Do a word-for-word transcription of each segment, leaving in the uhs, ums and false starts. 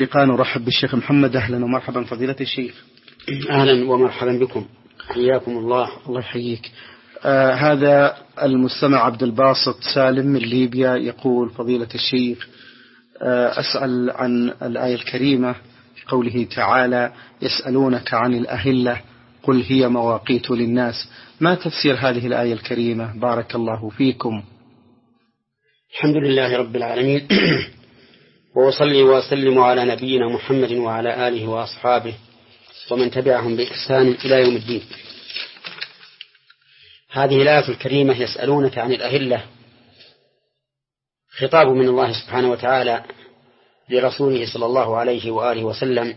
لقاء نرحب بالشيخ محمد. أهلا ومرحبا فضيلة الشيخ. أهلا ومرحبا بكم، حياكم الله. الله يحييك. آه هذا المستمع عبد الباسط سالم من ليبيا يقول: فضيلة الشيخ، آه أسأل عن الآية الكريمة في قوله تعالى: يسألونك عن الأهلة قل هي مواقيت للناس، ما تفسير هذه الآية الكريمة؟ بارك الله فيكم. الحمد لله رب العالمين وأصلي وأسلم على نبينا محمد وعلى آله وأصحابه ومن تبعهم بإحسان إلى يوم الدين. هذه الآية الكريمة يسألونك عن الأهلة، خطاب من الله سبحانه وتعالى لرسوله صلى الله عليه وآله وسلم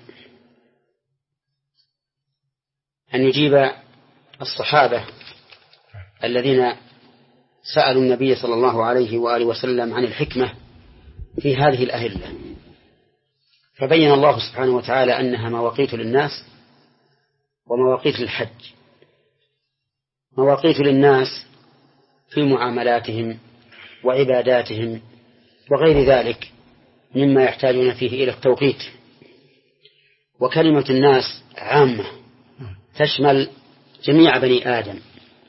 أن يجيب الصحابة الذين سألوا النبي صلى الله عليه وآله وسلم عن الحكمة في هذه الأهلة. فبين الله سبحانه وتعالى أنها مواقيت للناس ومواقيت للحج. مواقيت للناس في معاملاتهم وعباداتهم وغير ذلك مما يحتاجون فيه إلى التوقيت. وكلمة الناس عامة تشمل جميع بني آدم،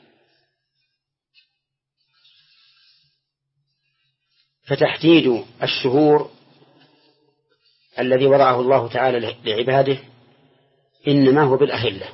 فتحديد الشهور الذي وضعه الله تعالى لعباده إنما هو بالأهلة،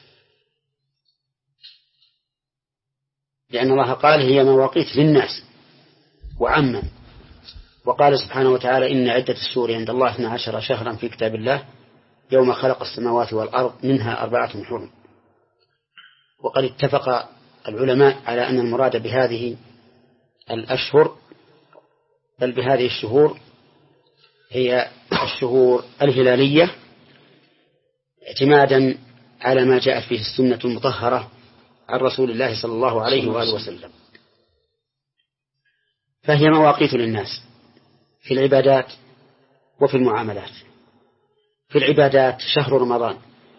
لأن الله قال هي مواقيت للناس وعما. وقال سبحانه وتعالى: إن عدة الشهور عند الله اثنا عشر شهرا في كتاب الله يوم خلق السماوات والأرض منها أربعة حرم. وقد اتفق العلماء على أن المراد بهذه الأشهر بل بهذه الشهور هي الشهور الهلالية، اعتمادا على ما جاءت فيه السنة المطهرة عن رسول الله صلى الله عليه وآله وسلم. فهي مواقيت للناس في العبادات وفي المعاملات. في العبادات شهر رمضان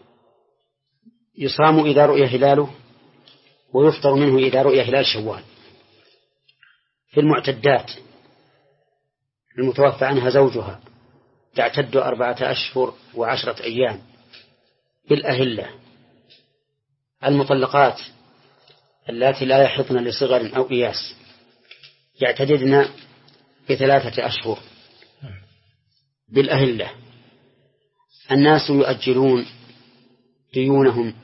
يصام إذا رؤي هلاله ويفطر منه إذا رؤي هلال شوال. في المعتدات المتوفى عنها زوجها تعتد أربعة أشهر وعشرة أيام بالأهلة. المطلقات التي لا يحضن لصغر أو إياس يعتددن بثلاثة أشهر بالأهلة. الناس يؤجلون ديونهم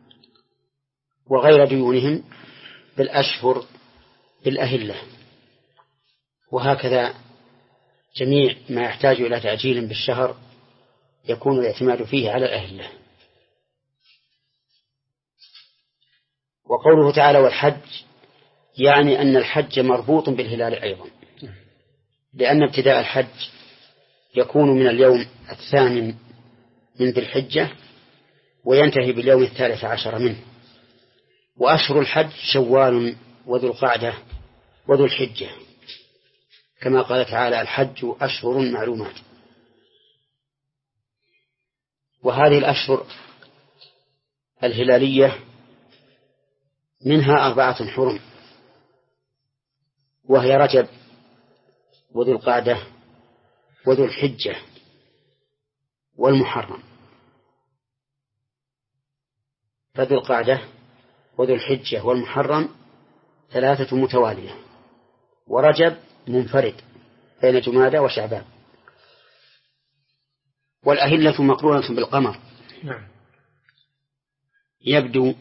وغير ديونهم بالأشهر بالأهلة. وهكذا جميع ما يحتاج إلى تعجيل بالشهر يكون الاعتماد فيه على الأهلة. وقوله تعالى والحج يعني أن الحج مربوط بالهلال أيضا، لأن ابتداء الحج يكون من اليوم الثامن من ذي الحجة وينتهي باليوم الثالث عشر منه. وأشهر الحج شوال وذو القعدة وذو الحجة، كما قال تعالى: الحج أشهر معلومات. وهذه الأشهر الهلالية منها أربعة حرم، وهي رجب وذو القعدة وذو الحجة والمحرم. فذو القعدة وذو الحجة والمحرم ثلاثة متوالية، ورجب منفرد بين جمادى وشعبان. والأهلة مقرونة بالقمر، يبدو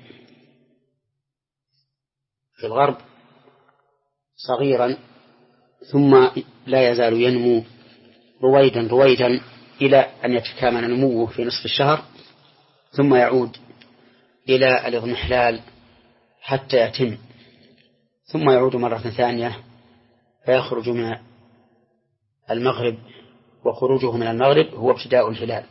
في الغرب صغيرا ثم لا يزال ينمو رويدا رويدا إلى أن يتكامل نموه في نصف الشهر، ثم يعود إلى الاضمحلال حتى يتم، ثم يعود مرة ثانية فيخرج من المغرب، وخروجه من المغرب هو ابتداء الهلال.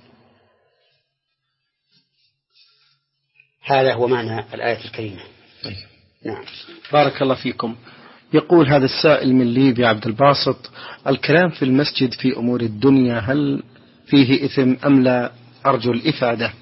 هذا هو معنى الآية الكريمة. نعم. بارك الله فيكم. يقول هذا السائل من ليبيا عبد الباسط: الكلام في المسجد في أمور الدنيا هل فيه إثم أم لا؟ أرجو الإفادة.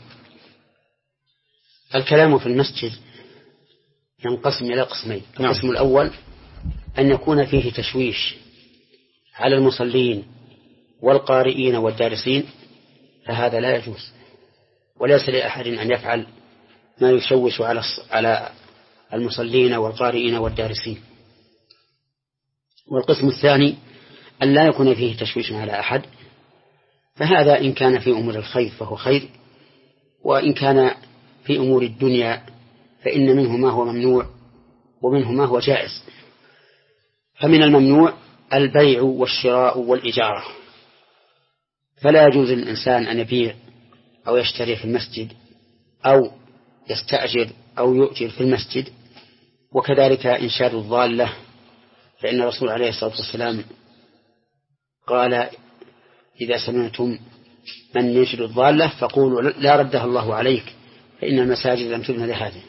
الكلام في المسجد ينقسم إلى قسمين. القسم الأول أن يكون فيه تشويش على المصلين والقارئين والدارسين، فهذا لا يجوز، وليس لأحد أن يفعل ما يشوش على على المصلين والقارئين والدارسين. والقسم الثاني أن لا يكون فيه تشويش على أحد، فهذا إن كان في أمور الخير فهو خير، وإن كان في أمور الدنيا فإن منه ما هو ممنوع ومنه ما هو جائز. فمن الممنوع البيع والشراء والإجارة، فلا يجوز للإنسان أن يبيع أو يشتري في المسجد أو يستأجر أو يؤجر في المسجد. وكذلك إنشاد الضالة، فإن الرسول عليه الصلاة والسلام قال إذا سمعتم من ينشد الضالة فقولوا لا ردها الله عليك فإن المساجد لم تبنى لهذا.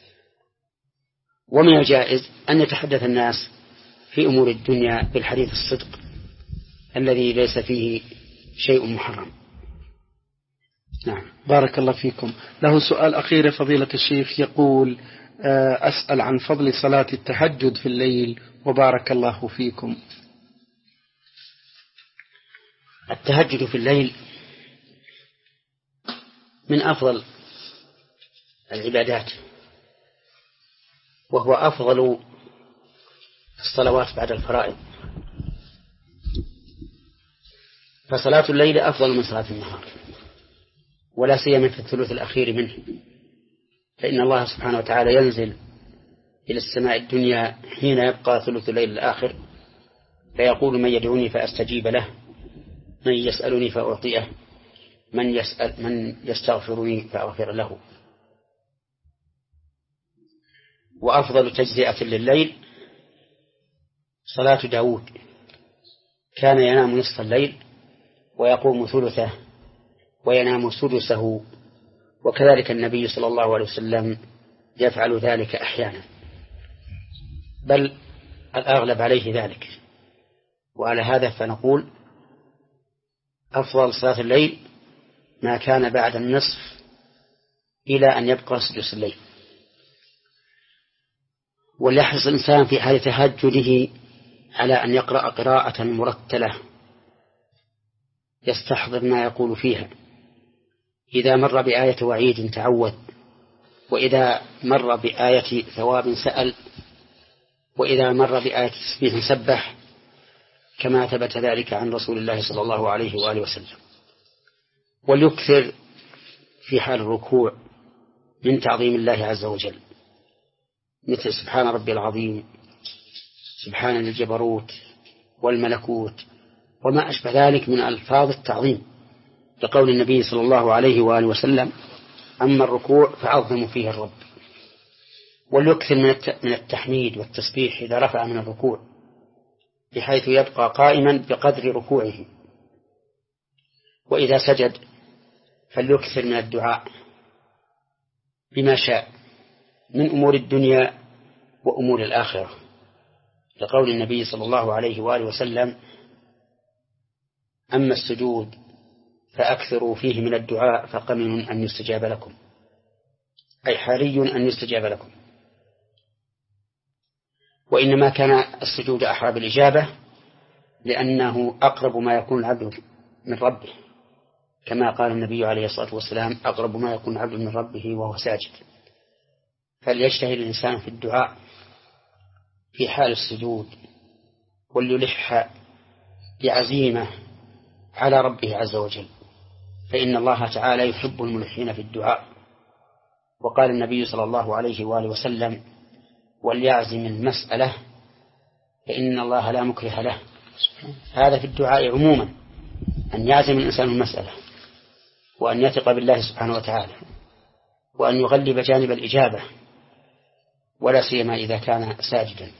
ومن الجائز أن يتحدث الناس في أمور الدنيا بالحديث الصدق الذي ليس فيه شيء محرم. نعم، بارك الله فيكم. له سؤال أخير فضيلة الشيخ، يقول أسأل عن فضل صلاة التهجد في الليل وبارك الله فيكم. التهجد في الليل من أفضل العبادات، وهو أفضل الصلوات بعد الفرائض، فصلاة الليل أفضل من صلاة النهار، ولا سيما في الثلث الأخير منه، فإن الله سبحانه وتعالى ينزل إلى السماء الدنيا حين يبقى ثلث الليل الآخر فيقول من يدعوني فأستجيب له، من يسألني فأعطيه، من يسأل من يستغفرني فأغفر له. وأفضل تجزئة لليل صلاة داود، كان ينام نصف الليل ويقوم ثلثه وينام سدسه، وكذلك النبي صلى الله عليه وسلم يفعل ذلك أحيانا، بل الأغلب عليه ذلك. وعلى هذا فنقول أفضل صلاة الليل ما كان بعد النصف إلى أن يبقى سدس الليل. وليحرص الإنسان في حال تهجده على أن يقرأ قراءة مرتلة يستحضر ما يقول فيها، إذا مر بآية وعيد تعوذ، وإذا مر بآية ثواب سأل، وإذا مر بآية تسبيح سبح، كما ثبت ذلك عن رسول الله صلى الله عليه وآله وسلم. وليكثر في حال الركوع من تعظيم الله عز وجل، مثل سبحان ربي العظيم، سبحان الجبروت والملكوت، وما أشبه ذلك من ألفاظ التعظيم، لقول النبي صلى الله عليه وآله وسلم أما الركوع فعظموا فيه الرب. وليكثر من التحميد والتسبيح إذا رفع من الركوع، بحيث يبقى قائما بقدر ركوعه. وإذا سجد فليكثر من الدعاء بما شاء من أمور الدنيا وأمور الآخرة، لقول النبي صلى الله عليه وآله وسلم أما السجود فأكثروا فيه من الدعاء فقمن أن يستجاب لكم، أي حري أن يستجاب لكم. وإنما كان السجود أحرى بالإجابة لأنه أقرب ما يكون العبد من ربه، كما قال النبي عليه الصلاة والسلام أقرب ما يكون العبد من ربه وهو ساجد. فليجتهد الإنسان في الدعاء في حال السجود، وليلح بعزيمة على ربه عز وجل، فإن الله تعالى يحب الملحين في الدعاء. وقال النبي صلى الله عليه وآله وسلم وليعزم المسألة فإن الله لا مكره له. هذا في الدعاء عموما، أن يعزم الإنسان المسألة، وأن يثق بالله سبحانه وتعالى، وأن يغلب جانب الإجابة، ولا سيما إذا كان ساجدا.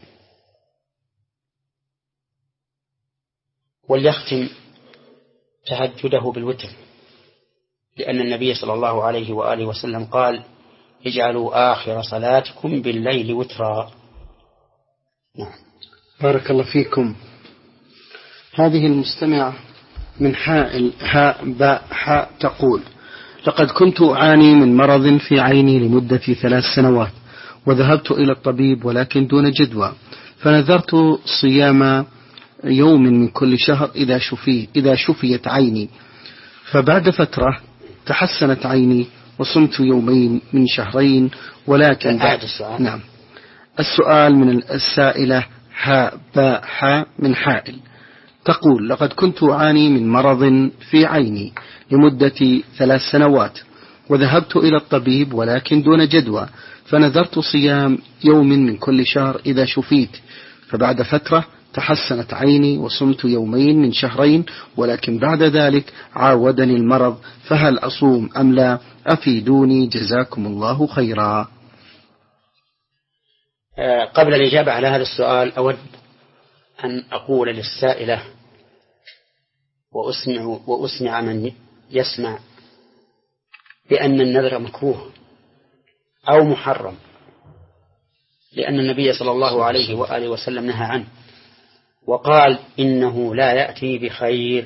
وليختم تهجده بالوتر، لأن النبي صلى الله عليه وآله وسلم قال اجعلوا آخر صلاتكم بالليل وترا. نعم. بارك الله فيكم. هذه المستمعة من حاء حاء باء حاء تقول لقد كنت أعاني من مرض في عيني لمدة ثلاث سنوات، وذهبت إلى الطبيب ولكن دون جدوى، فنذرت صيام يوم من كل شهر إذا شفي إذا شفيت عيني، فبعد فترة تحسنت عيني وصمت يومين من شهرين، ولكن بعد السؤال. نعم. السؤال من السائلة ها باء حاء من حائل، تقول: لقد كنت أعاني من مرض في عيني لمدة ثلاث سنوات، وذهبت إلى الطبيب ولكن دون جدوى، فنذرت صيام يوم من كل شهر إذا شفيت، فبعد فترة تحسنت عيني وصمت يومين من شهرين، ولكن بعد ذلك عاودني المرض، فهل أصوم أم لا؟ أفيدوني جزاكم الله خيرا. قبل الإجابة على هذا السؤال أود أن أقول للسائلة وأسمع, وأسمع من يسمع بأن النذر مكروه أو محرم، لأن النبي صلى الله عليه وآله وسلم نهى عنه وقال إنه لا يأتي بخير.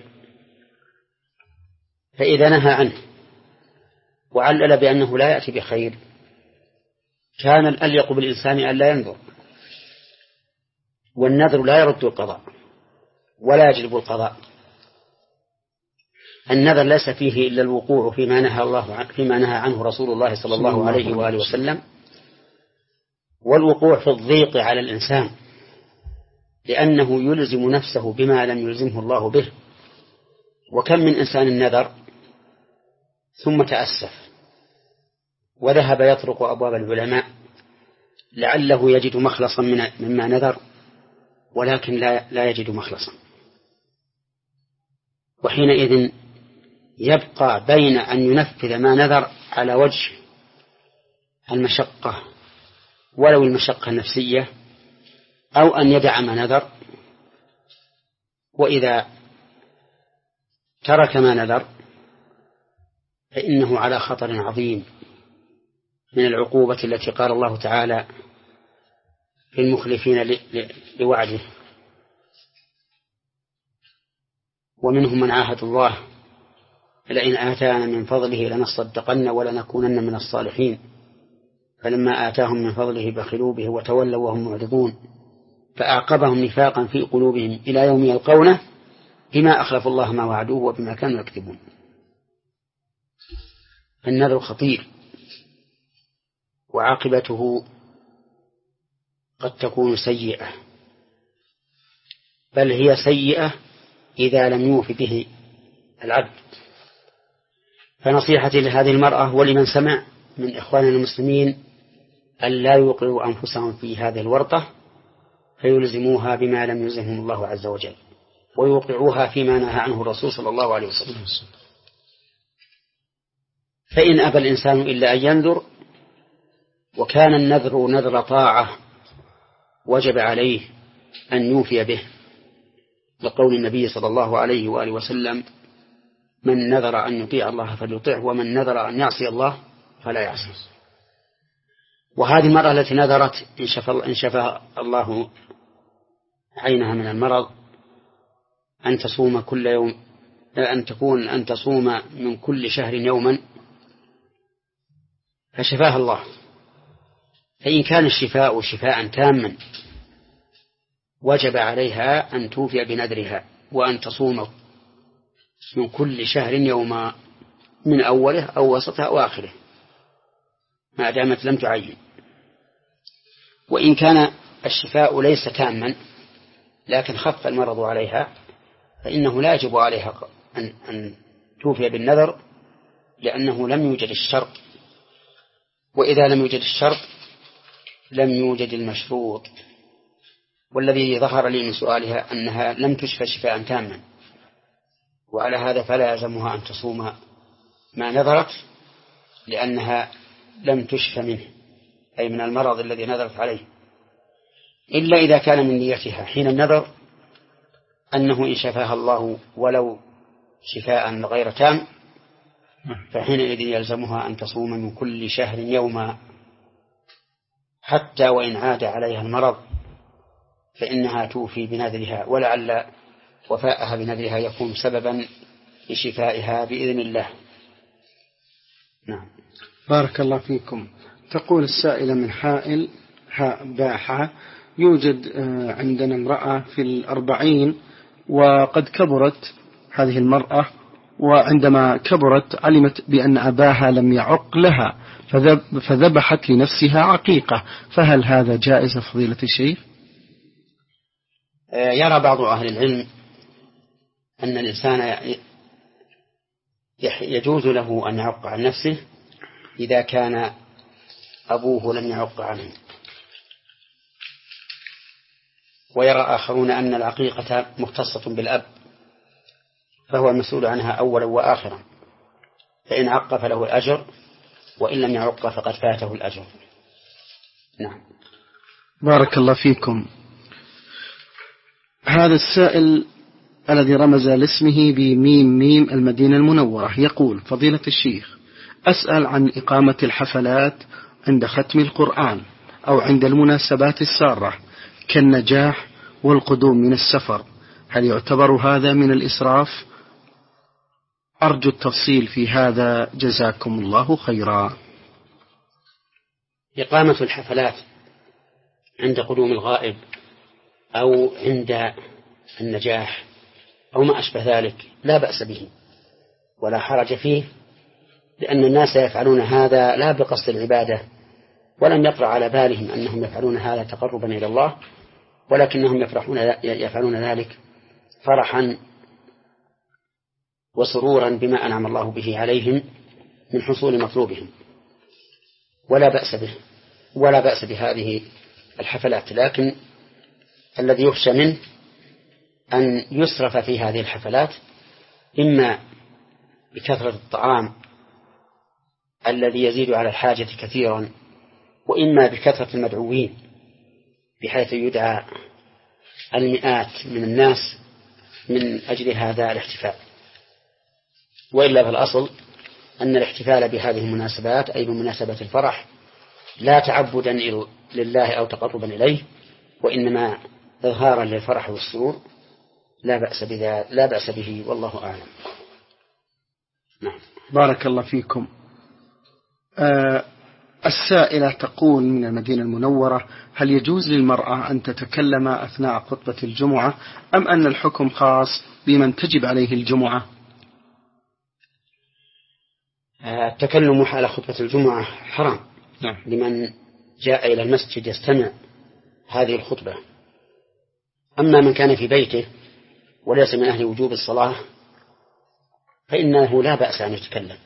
فإذا نهى عنه وعلل بأنه لا يأتي بخير، كان الأليق بالإنسان أن لا ينذر، والنذر لا يرد القضاء ولا يجلب القضاء. النذر ليس فيه إلا الوقوع فيما نهى الله عنه فيما نهى عنه رسول الله صلى الله عليه وآله وسلم، والوقوع في الضيق على الإنسان لأنه يلزم نفسه بما لم يلزمه الله به. وكم من إنسان النذر ثم تأسف وذهب يطرق أبواب العلماء لعله يجد مخلصا مما نذر، ولكن لا, لا يجد مخلصا، وحينئذ يبقى بين أن ينفذ ما نذر على وجه المشقة ولو المشقة النفسية، أو أن يدع ما نذر، وإذا ترك ما نذر فإنه على خطر عظيم من العقوبة التي قال الله تعالى في المخلفين لوعده: ومنهم من عاهد الله لئن آتانا من فضله لنصدقن ولنكونن من الصالحين، فلما آتاهم من فضله بخلوا به وتولوا وهم معرضون، فأعقبهم نفاقا في قلوبهم إلى يوم يلقونه بما أخلفوا الله ما وعدوه وبما كانوا يكذبون. النذر خطير وعاقبته قد تكون سيئة، بل هي سيئة إذا لم يوف به العبد. فنصيحتي لهذه المرأة ولمن سمع من إخواننا المسلمين أن لا يوقعوا أنفسهم في هذه الورطة فيلزموها بما لم يلزمهم الله عز وجل، ويوقعوها فيما نهى عنه الرسول صلى الله عليه وسلم. فإن أبى الإنسان إلا أن ينذر، وكان النذر نذر طاعة وجب عليه أن يوفي به، لقول النبي صلى الله عليه وآله وسلم: من نذر أن يطيع الله فليطيعه، ومن نذر أن يعصي الله فلا يعصي. وهذه المرأة التي نذرت إن شفى الله عينها من المرض أن تصوم كل يوم، أن تكون أن تصوم من كل شهر يوما، فشفاها الله. فإن كان الشفاء شفاء تاما وجب عليها أن توفي بنذرها وأن تصوم من كل شهر يوما، من أوله أو وسطه أو آخره، ما دامت لم تعين. وإن كان الشفاء ليس تاما لكن خف المرض عليها، فإنه لا يجب عليها أن, أن توفي بالنذر، لأنه لم يوجد الشرط، وإذا لم يوجد الشرط لم يوجد المشروط. والذي ظهر لي من سؤالها أنها لم تشفى شفاء تاما، وعلى هذا فلا يلزمها أن تصوم ما نذرت، لأنها لم تشفى منه، أي من المرض الذي نذرت عليه، إلا إذا كان من نيتها حين النذر أنه إن شفاها الله ولو شفاء غير تام فحينئذ يلزمها أن تصوم من كل شهر يوما، حتى وإن عاد عليها المرض فإنها توفي بنذرها، ولعل وفاءها بنذرها يكون سببا لشفائها بإذن الله. نعم. بارك الله فيكم. تقول السائلة من حائل هاء باحة: يوجد عندنا امرأة في الأربعين وقد كبرت هذه المرأة وعندما كبرت علمت بأن أباها لم يعق لها فذبحت لنفسها عقيقة، فهل هذا جائز فضيلة الشيخ؟ يرى بعض أهل العلم أن الإنسان يجوز له أن يعق عن نفسه إذا كان أبوه لم يعق عنه، ويرى آخرون أن العقيقة مختصة بالأب فهو المسؤول عنها أولا وآخرا، فإن عق فله الأجر وإن لم يعق فقد فاته الأجر. نعم. بارك الله فيكم. هذا السائل الذي رمز لاسمه بميم ميم المدينة المنورة يقول: فضيلة الشيخ، أسأل عن إقامة الحفلات عند ختم القرآن أو عند المناسبات السارة كالنجاح والقدوم من السفر، هل يعتبر هذا من الإسراف؟ أرجو التفصيل في هذا جزاكم الله خيرا. إقامة الحفلات عند قدوم الغائب أو عند النجاح أو ما أشبه ذلك لا بأس به ولا حرج فيه، لأن الناس يفعلون هذا لا بقصد العبادة، ولم يطرأ على بالهم أنهم يفعلون هذا تقربا إلى الله، ولكنهم يفرحون يفعلون ذلك فرحا وسرورا بما أنعم الله به عليهم من حصول مطلوبهم، ولا بأس به ولا بأس بهذه الحفلات. لكن الذي يخشى منه أن يسرف في هذه الحفلات، إما بكثرة الطعام الذي يزيد على الحاجة كثيرا، وإما بكثرة المدعوين بحيث يدعى المئات من الناس من أجل هذا الاحتفال. وإلا فالأصل أن الاحتفال بهذه المناسبات أي بمناسبة الفرح لا تعبدا لله أو تقربا إليه، وإنما إظهارا للفرح والسرور، لا بأس بذا لا بأس به، والله أعلم. نعم. بارك الله فيكم. آه السائلة تقول من المدينة المنورة: هل يجوز للمرأة أن تتكلم أثناء خطبة الجمعة أم أن الحكم خاص بمن تجب عليه الجمعة؟ التكلم حال خطبة الجمعة حرام. نعم. لمن جاء إلى المسجد يستمع هذه الخطبة. أما من كان في بيته وليس من أهل وجوب الصلاة فإنه لا بأس أن يتكلم.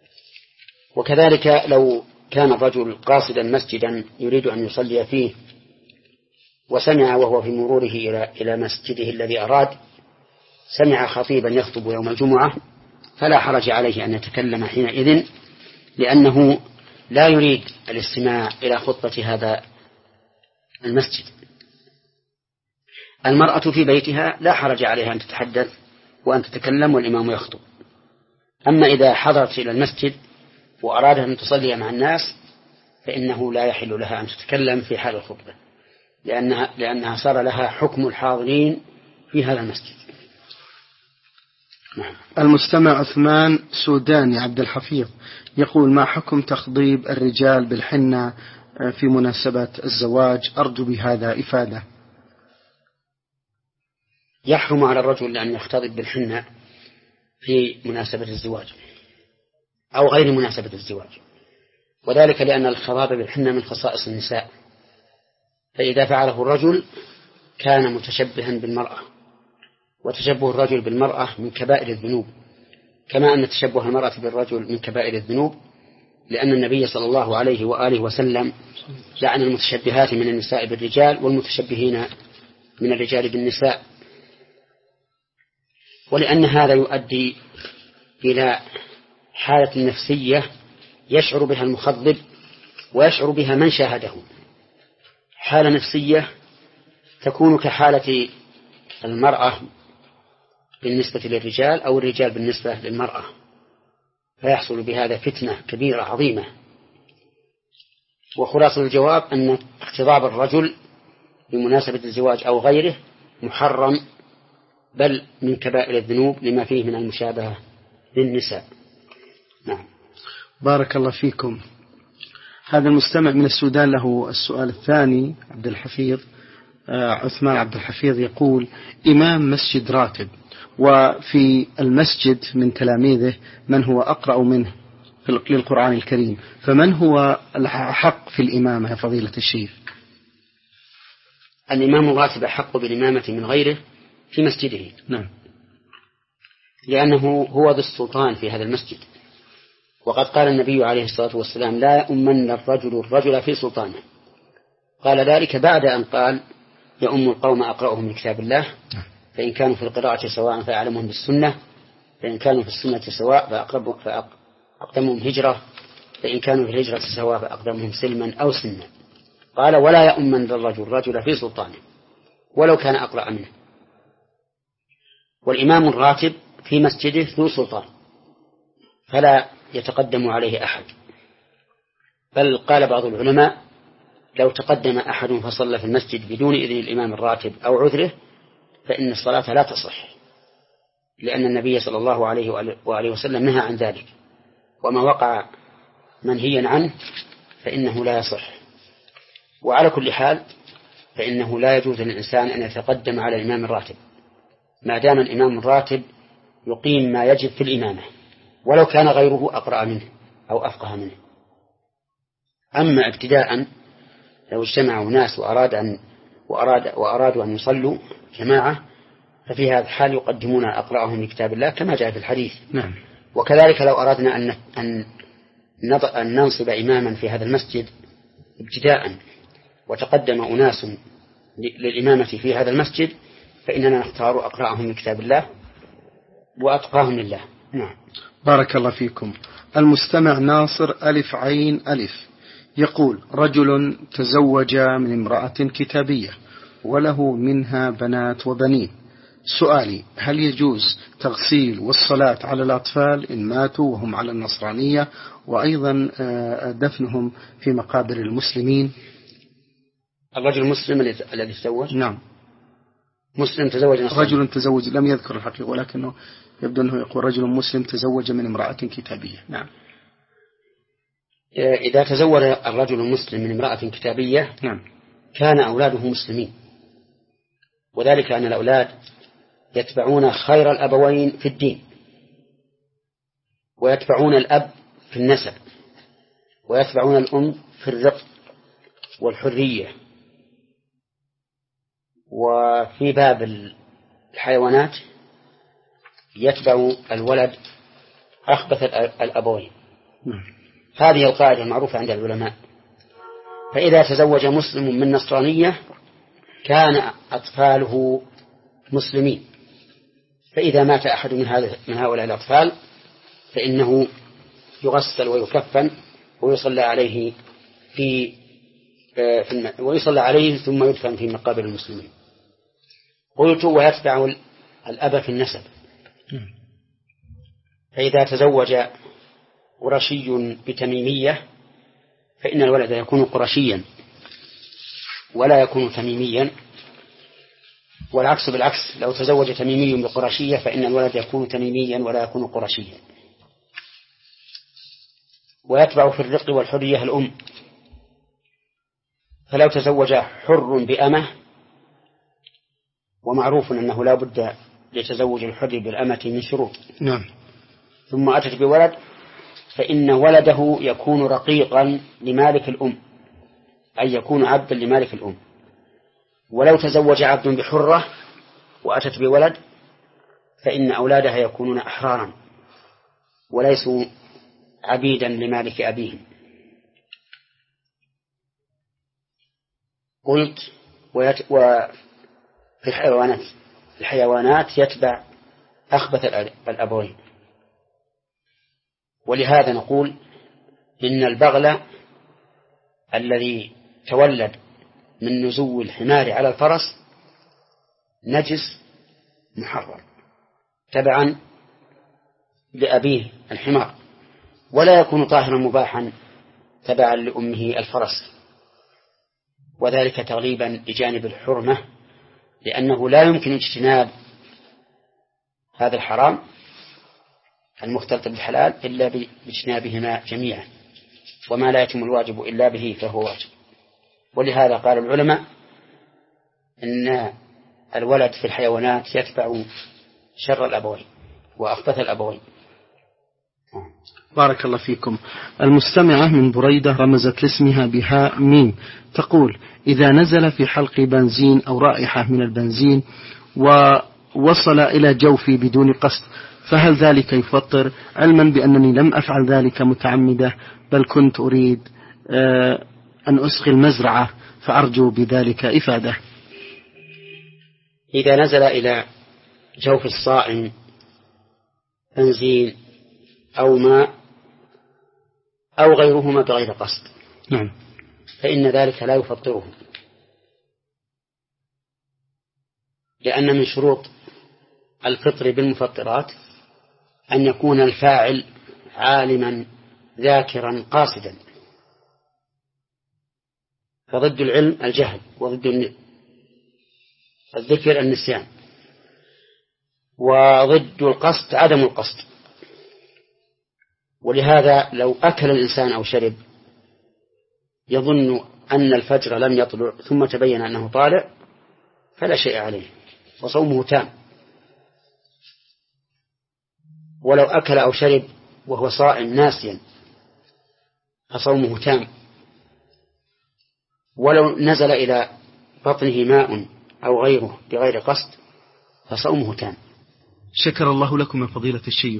وكذلك لو كان الرجل قاصدا مسجدا يريد أن يصلي فيه وسمع وهو في مروره إلى إلى مسجده الذي أراد سمع خطيبا يخطب يوم الجمعة فلا حرج عليه أن يتكلم حينئذ، لأنه لا يريد الاستماع إلى خطبة هذا المسجد. المرأة في بيتها لا حرج عليها أن تتحدث وأن تتكلم والإمام يخطب. أما إذا حضرت إلى المسجد وأراد أن تصلي مع الناس فإنه لا يحل لها أن تتكلم في حال الخطبة، لأنها, لأنها صار لها حكم الحاضرين في هذا المسجد. نعم. المستمع عثمان سوداني عبد الحفيظ يقول: ما حكم تخضيب الرجال بالحنة في مناسبة الزواج؟ أرجو بهذا إفادة. يحرم على الرجل أن يختضب بالحنة في مناسبة الزواج أو غير مناسبة الزواج، وذلك لأن الخضاب بالحنة من خصائص النساء، فإذا فعله الرجل كان متشبها بالمرأة، وتشبه الرجل بالمرأة من كبائر الذنوب، كما أن تشبه المرأة بالرجل من كبائر الذنوب، لأن النبي صلى الله عليه وآله وسلم لعن المتشبهات من النساء بالرجال والمتشبهين من الرجال بالنساء، ولأن هذا يؤدي إلى حالة نفسية يشعر بها المخضب ويشعر بها من شاهده. حالة نفسية تكون كحالة المرأة بالنسبة للرجال أو الرجال بالنسبة للمرأة، فيحصل بهذا فتنة كبيرة عظيمة. وخلاصة الجواب أن اختضاب الرجل بمناسبة الزواج أو غيره محرم، بل من كبائر الذنوب لما فيه من المشابهة للنساء. نعم. بارك الله فيكم. هذا المستمع من السودان له السؤال الثاني عبد الحفيظ عثمان عبد الحفيظ يقول: إمام مسجد راتب وفي المسجد من تلاميذه من هو أقرأ منه للقرآن الكريم، فمن هو الحق في الإمامة يا فضيلة الشيخ؟ الإمام الراتب أحق بالإمامة من غيره في مسجده. نعم. لأنه هو ذو السلطان في هذا المسجد، وقد قال النبي عليه الصلاة والسلام: لا يؤمن الرجل الرجل في سلطانه. قال ذلك بعد أن قال: يؤم القوم أقرأهم من كتاب الله، فإن كانوا في القراءة سواء فأعلمهم بالسنة، فإن كانوا في السنة سواء فأقدمهم هجرة، فإن كانوا في الهجرة سواء فأقدمهم سلما أو سنا. قال: ولا يؤمن الرجل الرجل في سلطانه ولو كان أقرأ منه. والإمام الراتب في مسجده ذو سلطان فلا يتقدم عليه أحد، بل قال بعض العلماء: لو تقدم أحد فصلى في المسجد بدون إذن الإمام الراتب أو عذره فإن الصلاة لا تصح، لأن النبي صلى الله عليه وآله وسلم نهى عن ذلك، وما وقع منهيا عنه فإنه لا يصح. وعلى كل حال فإنه لا يجوز للإنسان أن يتقدم على الإمام الراتب ما دام الإمام الراتب يقيم ما يجب في الإمامة، ولو كان غيره أقرأ منه أو أفقه منه. أما ابتداء لو اجتمعوا ناس وأراد أن وأراد وأرادوا أن يصلوا جماعة ففي هذا الحال يقدمون أقرأهم لكتاب الله كما جاء في الحديث. نعم. وكذلك لو أردنا أن أن أن ننصب إماما في هذا المسجد ابتداء وتقدم أناس للإمامة في هذا المسجد فإننا نختار أقرأهم لكتاب الله وأتقاهم لله. نعم. بارك الله فيكم. المستمع ناصر ألف عين ألف يقول: رجل تزوج من امرأة كتابية وله منها بنات وبنين. سؤالي: هل يجوز تغسيل والصلاة على الأطفال إن ماتوا وهم على النصرانية، وأيضا دفنهم في مقابر المسلمين؟ الرجل المسلم الذي تزوج؟ نعم. مسلم تزوج نصراني. رجل تزوج، لم يذكر الحقيقة ولكنه يبدو أنه يقول رجل مسلم تزوج من امرأة كتابية. نعم. إذا تزوج الرجل المسلم من امرأة كتابية نعم. كان أولاده مسلمين، وذلك أن الأولاد يتبعون خير الأبوين في الدين، ويتبعون الأب في النسب، ويتبعون الأم في الرق والحرية. وفي باب الحيوانات يتبع الولد أخبث الأبوين. هذه القاعدة المعروفة عند العلماء. فإذا تزوج مسلم من نصرانية كان أطفاله مسلمين، فإذا مات أحد من هذا من هؤلاء الأطفال فإنه يغسل ويكفن ويصلى عليه في, في ويصلى عليه ثم يدفن في مقابر المسلمين. قلت: ويتبع الأب في النسب. فإذا تزوج قرشي بتميمية فإن الولد يكون قرشيا ولا يكون تميميا، والعكس بالعكس، لو تزوج تميمي بقرشية فإن الولد يكون تميميا ولا يكون قرشيا. ويتبع في الرق والحرية الأم، فلو تزوج حر بأمة، ومعروف أنه لا بد لتزوج الحر بالأمة من شروط، نعم، ثم أتت بولد فإن ولده يكون رقيقا لمالك الأم، أي يكون عبدا لمالك الأم. ولو تزوج عبد بحرة وأتت بولد فإن أولادها يكونون أحرارا وليسوا عبيدا لمالك أبيهم. قلت: ويت... وفي الحيوانات الحيوانات يتبع أخبث الأبوين. ولهذا نقول إن البغل الذي تولد من نزو الحمار على الفرس نجس محرم تبعا لأبيه الحمار، ولا يكون طاهرا مباحا تبعا لأمه الفرس، وذلك تغليبا لجانب الحرمة، لأنه لا يمكن اجتناب هذا الحرام المختلط بالحلال إلا باجتنابهما جميعا، وما لا يتم الواجب إلا به فهو واجب. ولهذا قال العلماء إن الولد في الحيوانات يتبع شر الأبوين وأخبث الأبوين. بارك الله فيكم. المستمعة من بريدة رمزت لاسمها بهاء ميم تقول: إذا نزل في حلق بنزين أو رائحة من البنزين ووصل إلى جوفي بدون قصد فهل ذلك يفطر؟ علما بأنني لم أفعل ذلك متعمدة بل كنت أريد أن أسقي المزرعة فأرجو بذلك إفادة. إذا نزل إلى جوف الصائم بنزين أو ماء أو غيرهما بغير قصد نعم فإن ذلك لا يفطره، لأن من شروط الفطر بالمفطرات أن يكون الفاعل عالما ذاكرا قاصدا، فضد العلم الجهل وضد الذكر النسيان، وضد القصد عدم القصد. ولهذا لو أكل الإنسان أو شرب يظن أن الفجر لم يطلع ثم تبين أنه طالع فلا شيء عليه وصومه تام. ولو أكل أو شرب وهو صائم ناسيا فصومه تام. ولو نزل إلى بطنه ماء أو غيره بغير قصد فصومه تام. شكر الله لكم من فضيلة الشيخ.